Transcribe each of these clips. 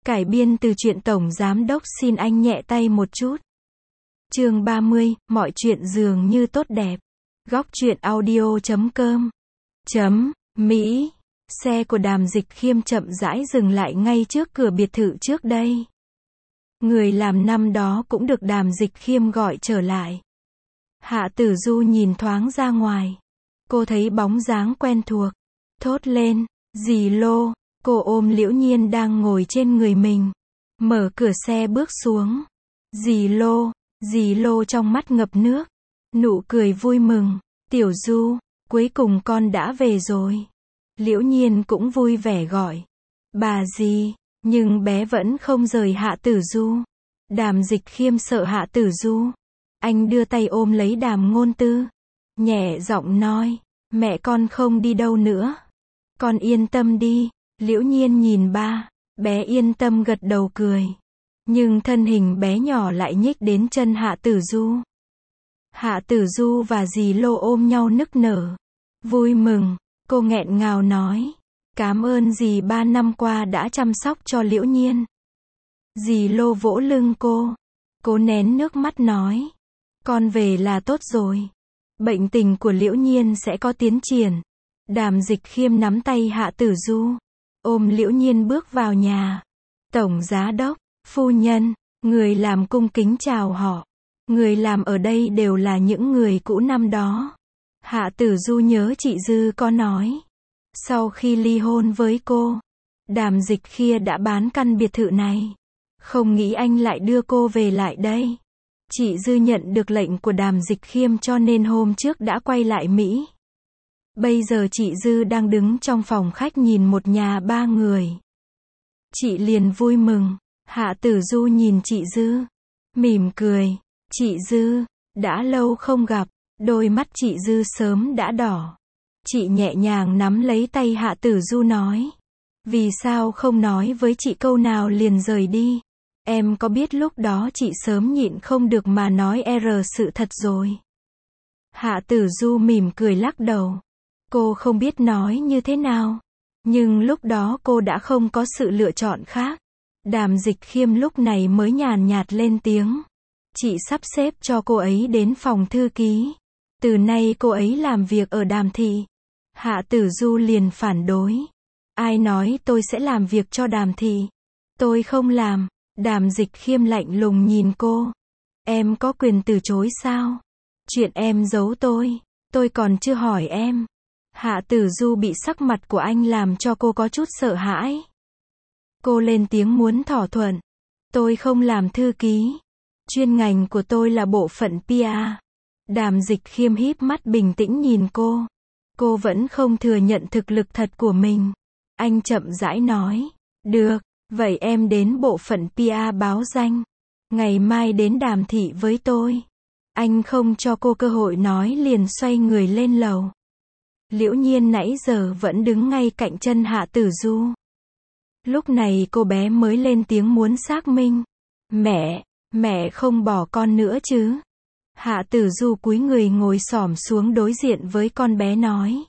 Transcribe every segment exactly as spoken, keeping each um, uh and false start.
Cải biên từ truyện Tổng Giám Đốc xin anh nhẹ tay một chút. Chương ba mươi, mọi chuyện dường như tốt đẹp. Góc truyện audio chấm com chấm Mỹ. Xe của Đàm Dịch Khiêm chậm rãi dừng lại ngay trước cửa biệt thự trước đây. Người làm năm đó cũng được Đàm Dịch Khiêm gọi trở lại. Hạ Tử Du nhìn thoáng ra ngoài. Cô thấy bóng dáng quen thuộc. Thốt lên, dì Lô. Cô ôm Liễu Nhiên đang ngồi trên người mình. Mở cửa xe bước xuống. Dì Lô, dì Lô trong mắt ngập nước. Nụ cười vui mừng. Tiểu Du, cuối cùng con đã về rồi. Liễu Nhiên cũng vui vẻ gọi. Bà dì, nhưng bé vẫn không rời Hạ Tử Du. Đàm Dịch Khiêm sợ Hạ Tử Du. Anh đưa tay ôm lấy Đàm Ngôn Tư. Nhẹ giọng nói, mẹ con không đi đâu nữa. Con yên tâm đi. Liễu Nhiên nhìn ba, bé yên tâm gật đầu cười. Nhưng thân hình bé nhỏ lại nhích đến chân Hạ Tử Du. Hạ Tử Du và dì Lô ôm nhau nức nở. Vui mừng, cô nghẹn ngào nói. Cảm ơn dì ba năm qua đã chăm sóc cho Liễu Nhiên. Dì Lô vỗ lưng cô. Cô nén nước mắt nói. Con về là tốt rồi. Bệnh tình của Liễu Nhiên sẽ có tiến triển. Đàm Dịch Khiêm nắm tay Hạ Tử Du. Ôm Liễu Nhiên bước vào nhà. Tổng Giám Đốc, phu nhân, người làm cung kính chào họ. Người làm ở đây đều là những người cũ năm đó. Hạ Tử Du nhớ chị Dư có nói. Sau khi ly hôn với cô, Đàm Dịch Khiêm đã bán căn biệt thự này. Không nghĩ anh lại đưa cô về lại đây. Chị Dư nhận được lệnh của Đàm Dịch Khiêm cho nên hôm trước đã quay lại Mỹ. Bây giờ chị Dư đang đứng trong phòng khách nhìn một nhà ba người. Chị liền vui mừng. Hạ Tử Du nhìn chị Dư. Mỉm cười. Chị Dư, đã lâu không gặp. Đôi mắt chị Dư sớm đã đỏ. Chị nhẹ nhàng nắm lấy tay Hạ Tử Du nói. Vì sao không nói với chị câu nào liền rời đi? Em có biết lúc đó chị sớm nhịn không được mà nói er sự thật rồi. Hạ Tử Du mỉm cười lắc đầu. Cô không biết nói như thế nào. Nhưng lúc đó cô đã không có sự lựa chọn khác. Đàm Dịch Khiêm lúc này mới nhàn nhạt lên tiếng. Chị sắp xếp cho cô ấy đến phòng thư ký. Từ nay cô ấy làm việc ở Đàm thị. Hạ Tử Du liền phản đối. Ai nói tôi sẽ làm việc cho Đàm thị? Tôi không làm. Đàm Dịch Khiêm lạnh lùng nhìn cô. Em có quyền từ chối sao? Chuyện em giấu tôi. Tôi còn chưa hỏi em. Hạ Tử Du bị sắc mặt của anh làm cho cô có chút sợ hãi. Cô lên tiếng muốn thỏa thuận. Tôi không làm thư ký. Chuyên ngành của tôi là bộ phận pê e. Đàm Dịch Khiêm híp mắt bình tĩnh nhìn cô. Cô vẫn không thừa nhận thực lực thật của mình. Anh chậm rãi nói. Được, vậy em đến bộ phận pê e báo danh. Ngày mai đến Đàm thị với tôi. Anh không cho cô cơ hội nói liền xoay người lên lầu. Liễu Nhiên nãy giờ vẫn đứng ngay cạnh chân Hạ Tử Du. Lúc này cô bé mới lên tiếng muốn xác minh. Mẹ, mẹ không bỏ con nữa chứ? Hạ Tử Du cúi người ngồi xổm xuống đối diện với con bé nói.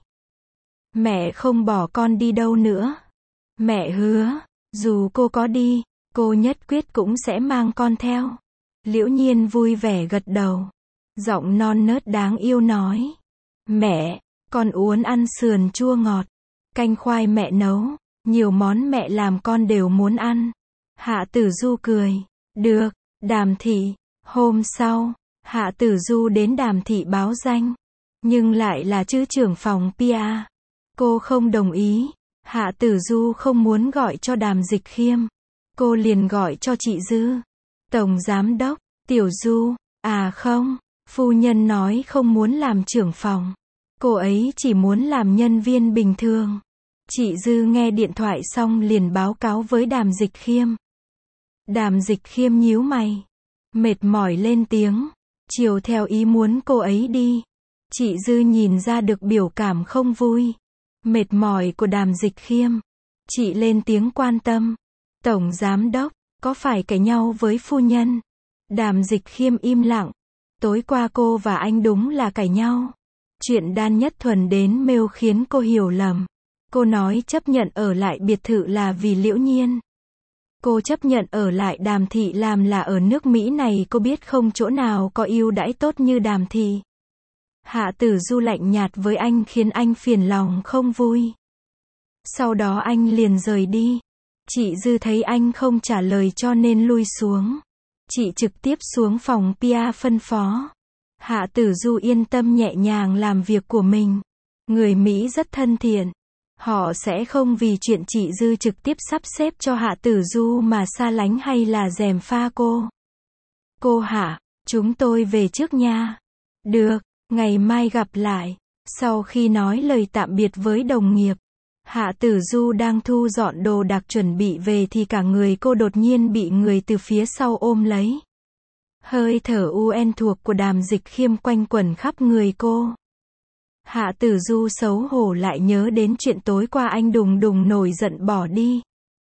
Mẹ không bỏ con đi đâu nữa. Mẹ hứa, dù cô có đi, cô nhất quyết cũng sẽ mang con theo. Liễu Nhiên vui vẻ gật đầu. Giọng non nớt đáng yêu nói. Mẹ, con uốn ăn sườn chua ngọt. Canh khoai mẹ nấu. Nhiều món mẹ làm con đều muốn ăn. Hạ Tử Du cười. Được, Đàm thị. Hôm sau, Hạ Tử Du đến Đàm thị báo danh. Nhưng lại là chữ trưởng phòng pê e. Cô không đồng ý. Hạ Tử Du không muốn gọi cho Đàm Dịch Khiêm. Cô liền gọi cho chị Dư. Tổng Giám Đốc, Tiểu Du. À không, phu nhân nói không muốn làm trưởng phòng. Cô ấy chỉ muốn làm nhân viên bình thường. Chị Dư nghe điện thoại xong liền báo cáo với Đàm Dịch Khiêm. Đàm Dịch Khiêm nhíu mày. Mệt mỏi lên tiếng. Chiều theo ý muốn cô ấy đi. Chị Dư nhìn ra được biểu cảm không vui. Mệt mỏi của Đàm Dịch Khiêm. Chị lên tiếng quan tâm. Tổng Giám Đốc, có phải cãi nhau với phu nhân? Đàm Dịch Khiêm im lặng. Tối qua cô và anh đúng là cãi nhau. Chuyện Đan Nhất Thuần đến mail khiến cô hiểu lầm. Cô nói chấp nhận ở lại biệt thự là vì Liễu Nhiên. Cô chấp nhận ở lại Đàm thị làm là ở nước Mỹ này cô biết không chỗ nào có ưu đãi tốt như Đàm thị. Hạ Tử Du lạnh nhạt với anh khiến anh phiền lòng không vui. Sau đó anh liền rời đi. Chị Dư thấy anh không trả lời cho nên lui xuống. Chị trực tiếp xuống phòng pê e phân phó. Hạ Tử Du yên tâm nhẹ nhàng làm việc của mình. Người Mỹ rất thân thiện. Họ sẽ không vì chuyện chị Dư trực tiếp sắp xếp cho Hạ Tử Du mà xa lánh hay là gièm pha cô. Cô Hạ, chúng tôi về trước nha. Được, ngày mai gặp lại. Sau khi nói lời tạm biệt với đồng nghiệp, Hạ Tử Du đang thu dọn đồ đạc chuẩn bị về thì cả người cô đột nhiên bị người từ phía sau ôm lấy. Hơi thở quen thuộc của Đàm Dịch Khiêm quanh quẩn khắp người cô. Hạ Tử Du xấu hổ lại nhớ đến chuyện tối qua anh đùng đùng nổi giận bỏ đi.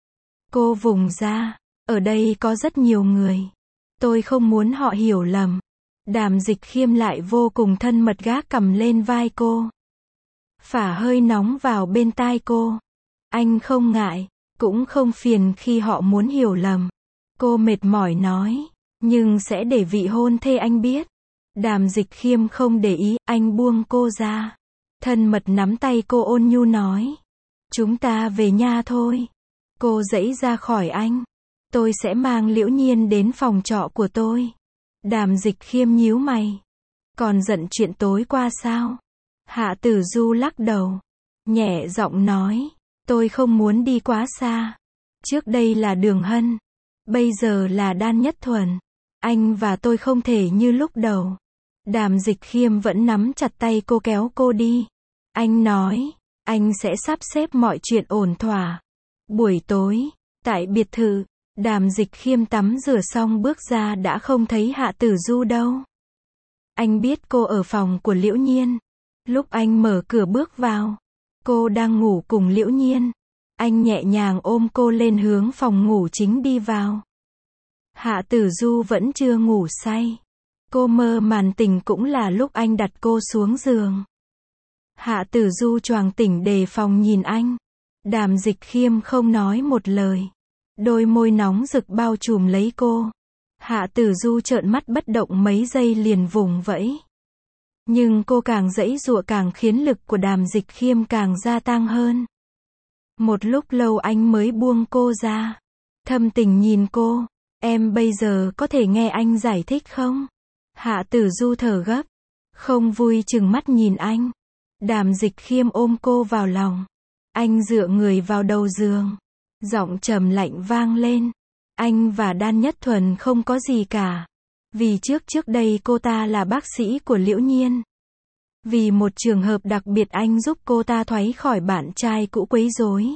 Cô vùng ra, ở đây có rất nhiều người. Tôi không muốn họ hiểu lầm. Đàm Dịch Khiêm lại vô cùng thân mật gác cằm lên vai cô. Phả hơi nóng vào bên tai cô. Anh không ngại, cũng không phiền khi họ muốn hiểu lầm. Cô mệt mỏi nói, nhưng sẽ để vị hôn thê anh biết. Đàm Dịch Khiêm không để ý, anh buông cô ra. Thân mật nắm tay cô ôn nhu nói. Chúng ta về nhà thôi. Cô giãy ra khỏi anh. Tôi sẽ mang Liễu Nhiên đến phòng trọ của tôi. Đàm Dịch Khiêm nhíu mày. Còn giận chuyện tối qua sao? Hạ Tử Du lắc đầu. Nhẹ giọng nói. Tôi không muốn đi quá xa. Trước đây là Đường Hân. Bây giờ là Đan Nhất Thuần. Anh và tôi không thể như lúc đầu. Đàm Dịch Khiêm vẫn nắm chặt tay cô kéo cô đi. Anh nói, anh sẽ sắp xếp mọi chuyện ổn thỏa. Buổi tối, tại biệt thự, Đàm Dịch Khiêm tắm rửa xong bước ra đã không thấy Hạ Tử Du đâu. Anh biết cô ở phòng của Liễu Nhiên. Lúc anh mở cửa bước vào, cô đang ngủ cùng Liễu Nhiên. Anh nhẹ nhàng ôm cô lên hướng phòng ngủ chính đi vào. Hạ Tử Du vẫn chưa ngủ say. Cô mơ màn tỉnh cũng là lúc anh đặt cô xuống giường. Hạ Tử Du choàng tỉnh đề phòng nhìn anh. Đàm Dịch Khiêm không nói một lời. Đôi môi nóng rực bao trùm lấy cô. Hạ Tử Du trợn mắt bất động mấy giây liền vùng vẫy. Nhưng cô càng giãy giụa càng khiến lực của Đàm Dịch Khiêm càng gia tăng hơn. Một lúc lâu anh mới buông cô ra. Thâm tình nhìn cô. Em bây giờ có thể nghe anh giải thích không? Hạ Tử Du thở gấp. Không vui chừng mắt nhìn anh. Đàm Dịch Khiêm ôm cô vào lòng. Anh dựa người vào đầu giường. Giọng trầm lạnh vang lên. Anh và Đan Nhất Thuần không có gì cả. Vì trước trước đây cô ta là bác sĩ của Liễu Nhiên. Vì một trường hợp đặc biệt anh giúp cô ta thoát khỏi bạn trai cũ quấy rối.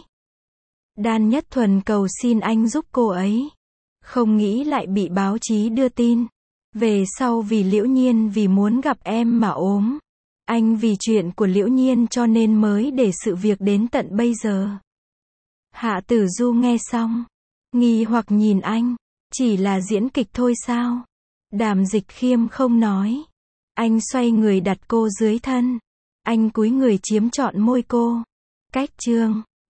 Đan Nhất Thuần cầu xin anh giúp cô ấy. Không nghĩ lại bị báo chí đưa tin. Về sau vì Liễu Nhiên vì muốn gặp em mà ốm. Anh vì chuyện của Liễu Nhiên cho nên mới để sự việc đến tận bây giờ. Hạ Tử Du nghe xong. Nghi hoặc nhìn anh. Chỉ là diễn kịch thôi sao? Đàm Dịch Khiêm không nói. Anh xoay người đặt cô dưới thân. Anh cúi người chiếm trọn môi cô. Cách chương